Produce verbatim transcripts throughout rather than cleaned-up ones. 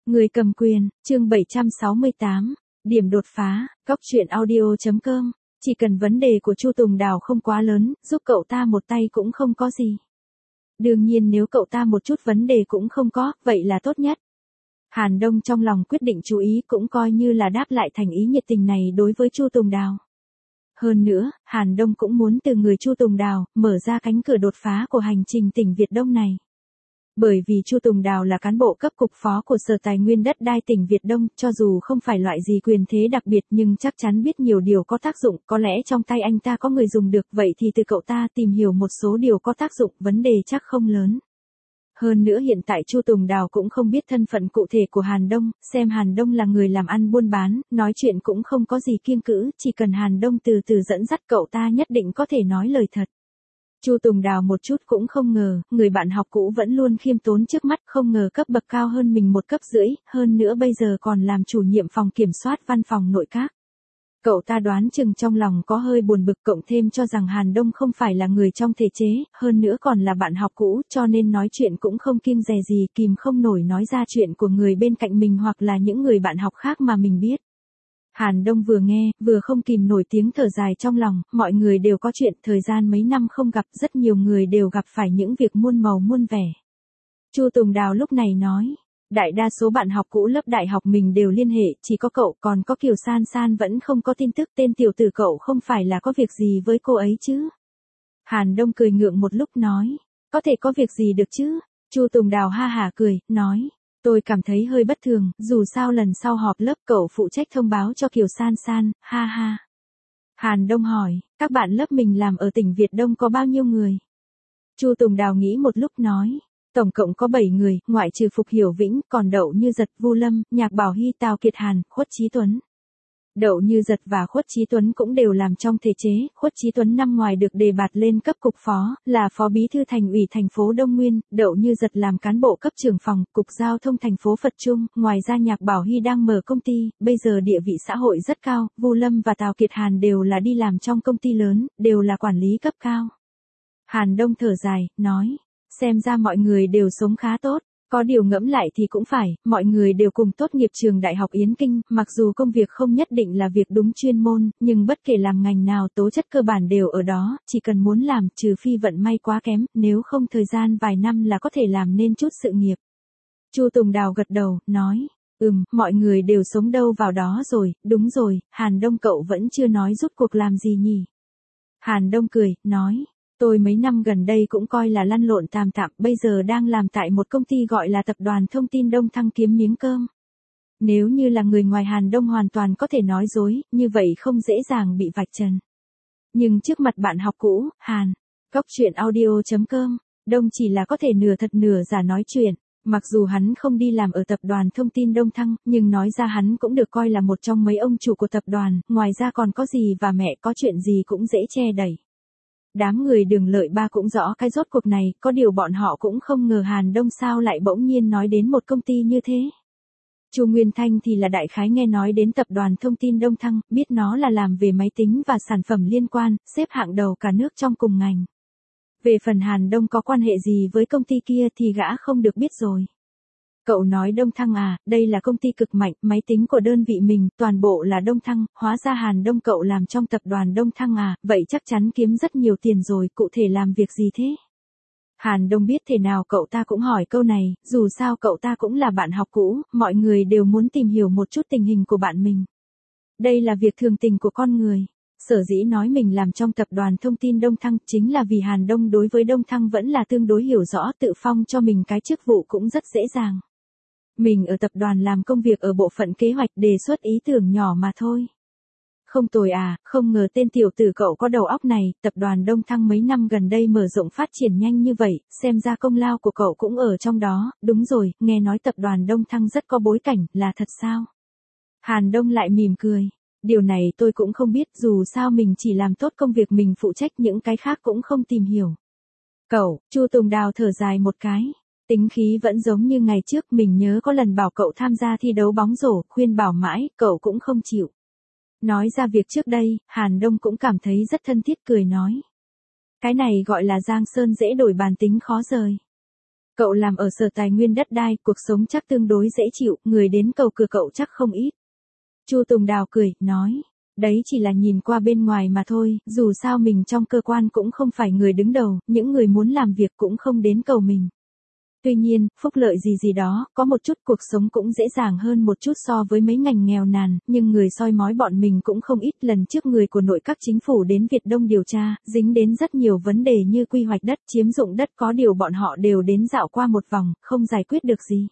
Người cầm quyền, chương bảy trăm sáu mươi tám, điểm đột phá, góc truyện audio.com, chỉ cần vấn đề của Chu Tùng Đào không quá lớn, giúp cậu ta một tay cũng không có gì. Đương nhiên nếu cậu ta một chút vấn đề cũng không có, vậy là tốt nhất. Hàn Đông trong lòng quyết định chú ý cũng coi như là đáp lại thành ý nhiệt tình này đối với Chu Tùng Đào. Hơn nữa, Hàn Đông cũng muốn từ người Chu Tùng Đào, mở ra cánh cửa đột phá của hành trình tỉnh Việt Đông này. Bởi vì Chu Tùng Đào là cán bộ cấp cục phó của Sở Tài nguyên Đất đai tỉnh Việt Đông, cho dù không phải loại gì quyền thế đặc biệt nhưng chắc chắn biết nhiều điều có tác dụng, có lẽ trong tay anh ta có người dùng được, vậy thì từ cậu ta tìm hiểu một số điều có tác dụng, vấn đề chắc không lớn. Hơn nữa hiện tại Chu Tùng Đào cũng không biết thân phận cụ thể của Hàn Đông, xem Hàn Đông là người làm ăn buôn bán, nói chuyện cũng không có gì kiêng cữ, chỉ cần Hàn Đông từ từ dẫn dắt cậu ta nhất định có thể nói lời thật. Chu Tùng Đào một chút cũng không ngờ, người bạn học cũ vẫn luôn khiêm tốn trước mắt, không ngờ cấp bậc cao hơn mình một cấp rưỡi, hơn nữa bây giờ còn làm chủ nhiệm phòng kiểm soát văn phòng nội các. Cậu ta đoán chừng trong lòng có hơi buồn bực, cộng thêm cho rằng Hàn Đông không phải là người trong thể chế, hơn nữa còn là bạn học cũ, cho nên nói chuyện cũng không kiêng dè gì, kìm không nổi nói ra chuyện của người bên cạnh mình hoặc là những người bạn học khác mà mình biết. Hàn Đông vừa nghe, vừa không kìm nổi tiếng thở dài trong lòng, mọi người đều có chuyện, thời gian mấy năm không gặp, rất nhiều người đều gặp phải những việc muôn màu muôn vẻ. Chu Tùng Đào lúc này nói, đại đa số bạn học cũ lớp đại học mình đều liên hệ, chỉ có cậu còn có Kiều San San vẫn không có tin tức, tên tiểu tử cậu không phải là có việc gì với cô ấy chứ? Hàn Đông cười ngượng một lúc nói, có thể có việc gì được chứ? Chu Tùng Đào ha hả cười, nói, tôi cảm thấy hơi bất thường, dù sao lần sau họp lớp cậu phụ trách thông báo cho Kiều San San, ha ha. Hàn Đông hỏi, các bạn lớp mình làm ở tỉnh Việt Đông có bao nhiêu người? Chu Tùng Đào nghĩ một lúc nói, tổng cộng có bảy người, ngoại trừ Phục Hiểu Vĩnh, còn Đậu Như Giật, Vu Lâm, Nhạc Bảo Hy, Tào Kiệt Hàn, Khuất Chí Tuấn. Đậu Như Giật và Khuất Chí Tuấn cũng đều làm trong thể chế, Khuất Chí Tuấn năm ngoài được đề bạt lên cấp cục phó, là phó bí thư thành ủy thành phố Đông Nguyên, Đậu Như Giật làm cán bộ cấp trưởng phòng, cục giao thông thành phố Phật Trung, ngoài ra Nhạc Bảo Hy đang mở công ty, bây giờ địa vị xã hội rất cao, Vu Lâm và Tào Kiệt Hàn đều là đi làm trong công ty lớn, đều là quản lý cấp cao. Hàn Đông thở dài, nói, xem ra mọi người đều sống khá tốt. Có điều ngẫm lại thì cũng phải, mọi người đều cùng tốt nghiệp trường Đại học Yến Kinh, mặc dù công việc không nhất định là việc đúng chuyên môn, nhưng bất kể làm ngành nào tố chất cơ bản đều ở đó, chỉ cần muốn làm, trừ phi vận may quá kém, nếu không thời gian vài năm là có thể làm nên chút sự nghiệp. Chu Tùng Đào gật đầu, nói, ừm, mọi người đều sống đâu vào đó rồi, đúng rồi, Hàn Đông cậu vẫn chưa nói rút cuộc làm gì nhỉ? Hàn Đông cười, nói, tôi mấy năm gần đây cũng coi là lăn lộn tàm tạm, bây giờ đang làm tại một công ty gọi là Tập đoàn Thông tin Đông Thăng kiếm miếng cơm. Nếu như là người ngoài Hàn Đông hoàn toàn có thể nói dối, như vậy không dễ dàng bị vạch trần. Nhưng trước mặt bạn học cũ, Hàn, góc truyện audio.com, Đông chỉ là có thể nửa thật nửa giả nói chuyện. Mặc dù hắn không đi làm ở Tập đoàn Thông tin Đông Thăng, nhưng nói ra hắn cũng được coi là một trong mấy ông chủ của tập đoàn, ngoài ra còn có gì và mẹ có chuyện gì cũng dễ che đẩy. Đám người Đường Lợi Ba cũng rõ cái rốt cuộc này, có điều bọn họ cũng không ngờ Hàn Đông sao lại bỗng nhiên nói đến một công ty như thế. Chu Nguyên Thanh thì là đại khái nghe nói đến Tập đoàn Thông tin Đông Thăng, biết nó là làm về máy tính và sản phẩm liên quan, xếp hạng đầu cả nước trong cùng ngành. Về phần Hàn Đông có quan hệ gì với công ty kia thì gã không được biết rồi. Cậu nói Đông Thăng à, đây là công ty cực mạnh, máy tính của đơn vị mình, toàn bộ là Đông Thăng, hóa ra Hàn Đông cậu làm trong tập đoàn Đông Thăng à, vậy chắc chắn kiếm rất nhiều tiền rồi, cụ thể làm việc gì thế? Hàn Đông biết thế nào cậu ta cũng hỏi câu này, dù sao cậu ta cũng là bạn học cũ, mọi người đều muốn tìm hiểu một chút tình hình của bạn mình. Đây là việc thường tình của con người. Sở dĩ nói mình làm trong tập đoàn Thông tin Đông Thăng chính là vì Hàn Đông đối với Đông Thăng vẫn là tương đối hiểu rõ, tự phong cho mình cái chức vụ cũng rất dễ dàng. Mình ở tập đoàn làm công việc ở bộ phận kế hoạch, đề xuất ý tưởng nhỏ mà thôi. Không tồi à, không ngờ tên tiểu tử cậu có đầu óc này, tập đoàn Đông Thăng mấy năm gần đây mở rộng phát triển nhanh như vậy, xem ra công lao của cậu cũng ở trong đó, đúng rồi, nghe nói tập đoàn Đông Thăng rất có bối cảnh, là thật sao? Hàn Đông lại mỉm cười, điều này tôi cũng không biết, dù sao mình chỉ làm tốt công việc mình phụ trách, những cái khác cũng không tìm hiểu. Cậu, Chu Tùng Đào thở dài một cái. Tính khí vẫn giống như ngày trước, mình nhớ có lần bảo cậu tham gia thi đấu bóng rổ, khuyên bảo mãi, cậu cũng không chịu. Nói ra việc trước đây, Hàn Đông cũng cảm thấy rất thân thiết, cười nói. Cái này gọi là giang sơn dễ đổi, bàn tính khó rời. Cậu làm ở Sở Tài nguyên Đất đai, cuộc sống chắc tương đối dễ chịu, người đến cầu cửa cậu chắc không ít. Chu Tùng Đào cười, nói, đấy chỉ là nhìn qua bên ngoài mà thôi, dù sao mình trong cơ quan cũng không phải người đứng đầu, những người muốn làm việc cũng không đến cầu mình. Tuy nhiên, phúc lợi gì gì đó, có một chút cuộc sống cũng dễ dàng hơn một chút so với mấy ngành nghèo nàn, nhưng người soi mói bọn mình cũng không ít. Lần trước người của nội các chính phủ đến Việt Đông điều tra, dính đến rất nhiều vấn đề như quy hoạch đất, chiếm dụng đất, có điều bọn họ đều đến dạo qua một vòng, không giải quyết được gì.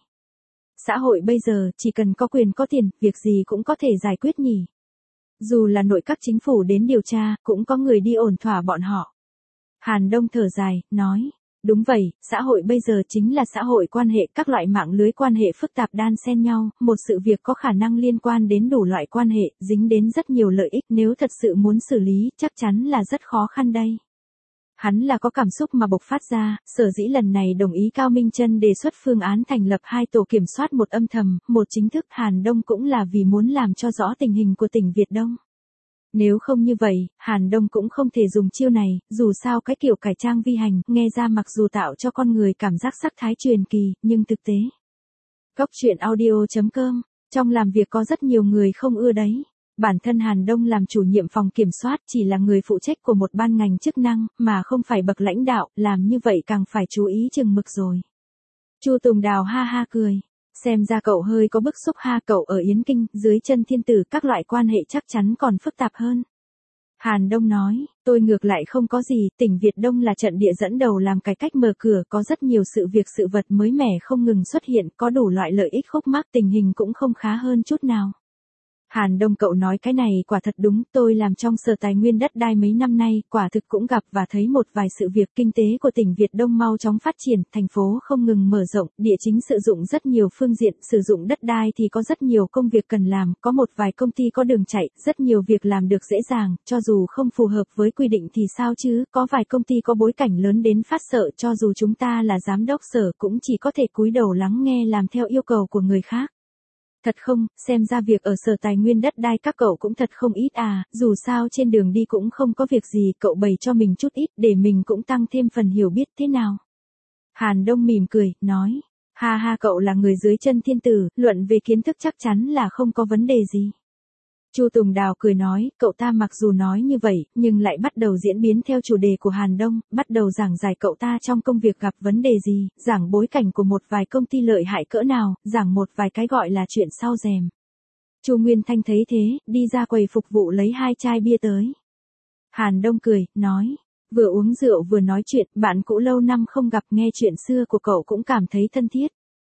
Xã hội bây giờ, chỉ cần có quyền có tiền, việc gì cũng có thể giải quyết nhỉ. Dù là nội các chính phủ đến điều tra, cũng có người đi ổn thỏa bọn họ. Hàn Đông thở dài, nói, đúng vậy, xã hội bây giờ chính là xã hội quan hệ, các loại mạng lưới quan hệ phức tạp đan xen nhau, một sự việc có khả năng liên quan đến đủ loại quan hệ, dính đến rất nhiều lợi ích, nếu thật sự muốn xử lý, chắc chắn là rất khó khăn đây. Hắn là có cảm xúc mà bộc phát ra, sở dĩ lần này đồng ý Cao Minh Chân đề xuất phương án thành lập hai tổ kiểm soát, một âm thầm, một chính thức. Hàn Đông cũng là vì muốn làm cho rõ tình hình của tỉnh Việt Đông. Nếu không như vậy, Hàn Đông cũng không thể dùng chiêu này, dù sao cái kiểu cải trang vi hành, nghe ra mặc dù tạo cho con người cảm giác sắc thái truyền kỳ, nhưng thực tế. Góc truyện audio chấm com, trong làm việc có rất nhiều người không ưa đấy. Bản thân Hàn Đông làm chủ nhiệm phòng kiểm soát, chỉ là người phụ trách của một ban ngành chức năng, mà không phải bậc lãnh đạo, làm như vậy càng phải chú ý chừng mực rồi. Chu Tùng Đào ha ha cười. Xem ra cậu hơi có bức xúc ha, cậu ở Yến Kinh, dưới chân thiên tử, các loại quan hệ chắc chắn còn phức tạp hơn. Hàn Đông nói, tôi ngược lại không có gì, tỉnh Việt Đông là trận địa dẫn đầu làm cải cách mở cửa, có rất nhiều sự việc sự vật mới mẻ không ngừng xuất hiện, có đủ loại lợi ích khúc mắc, tình hình cũng không khá hơn chút nào. Hàn Đông, cậu nói cái này quả thật đúng, tôi làm trong Sở Tài nguyên Đất đai mấy năm nay, quả thực cũng gặp và thấy một vài sự việc. Kinh tế của tỉnh Việt Đông mau chóng phát triển, thành phố không ngừng mở rộng, địa chính sử dụng rất nhiều phương diện, sử dụng đất đai thì có rất nhiều công việc cần làm, có một vài công ty có đường chạy, rất nhiều việc làm được dễ dàng, cho dù không phù hợp với quy định thì sao chứ, có vài công ty có bối cảnh lớn đến phát sợ, cho dù chúng ta là giám đốc sở cũng chỉ có thể cúi đầu lắng nghe làm theo yêu cầu của người khác. Thật không, xem ra việc ở Sở Tài nguyên Đất đai các cậu cũng thật không ít à, dù sao trên đường đi cũng không có việc gì, cậu bày cho mình chút ít để mình cũng tăng thêm phần hiểu biết thế nào. Hàn Đông mỉm cười, nói, ha ha, cậu là người dưới chân thiên tử, luận về kiến thức chắc chắn là không có vấn đề gì. Chu Tùng Đào cười nói, cậu ta mặc dù nói như vậy, nhưng lại bắt đầu diễn biến theo chủ đề của Hàn Đông, bắt đầu giảng giải cậu ta trong công việc gặp vấn đề gì, giảng bối cảnh của một vài công ty lợi hại cỡ nào, giảng một vài cái gọi là chuyện sau rèm. Chu Nguyên Thanh thấy thế, đi ra quầy phục vụ lấy hai chai bia tới. Hàn Đông cười, nói, vừa uống rượu vừa nói chuyện, bạn cũ lâu năm không gặp, nghe chuyện xưa của cậu cũng cảm thấy thân thiết.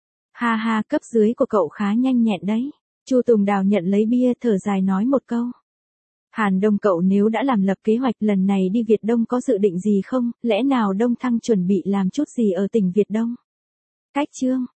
Ha ha, cấp dưới của cậu khá nhanh nhẹn đấy. Chu Tùng Đào nhận lấy bia, thở dài nói một câu. Hàn Đông, cậu nếu đã làm lập kế hoạch lần này đi Việt Đông có dự định gì không, lẽ nào Đông Thăng chuẩn bị làm chút gì ở tỉnh Việt Đông? Cách chương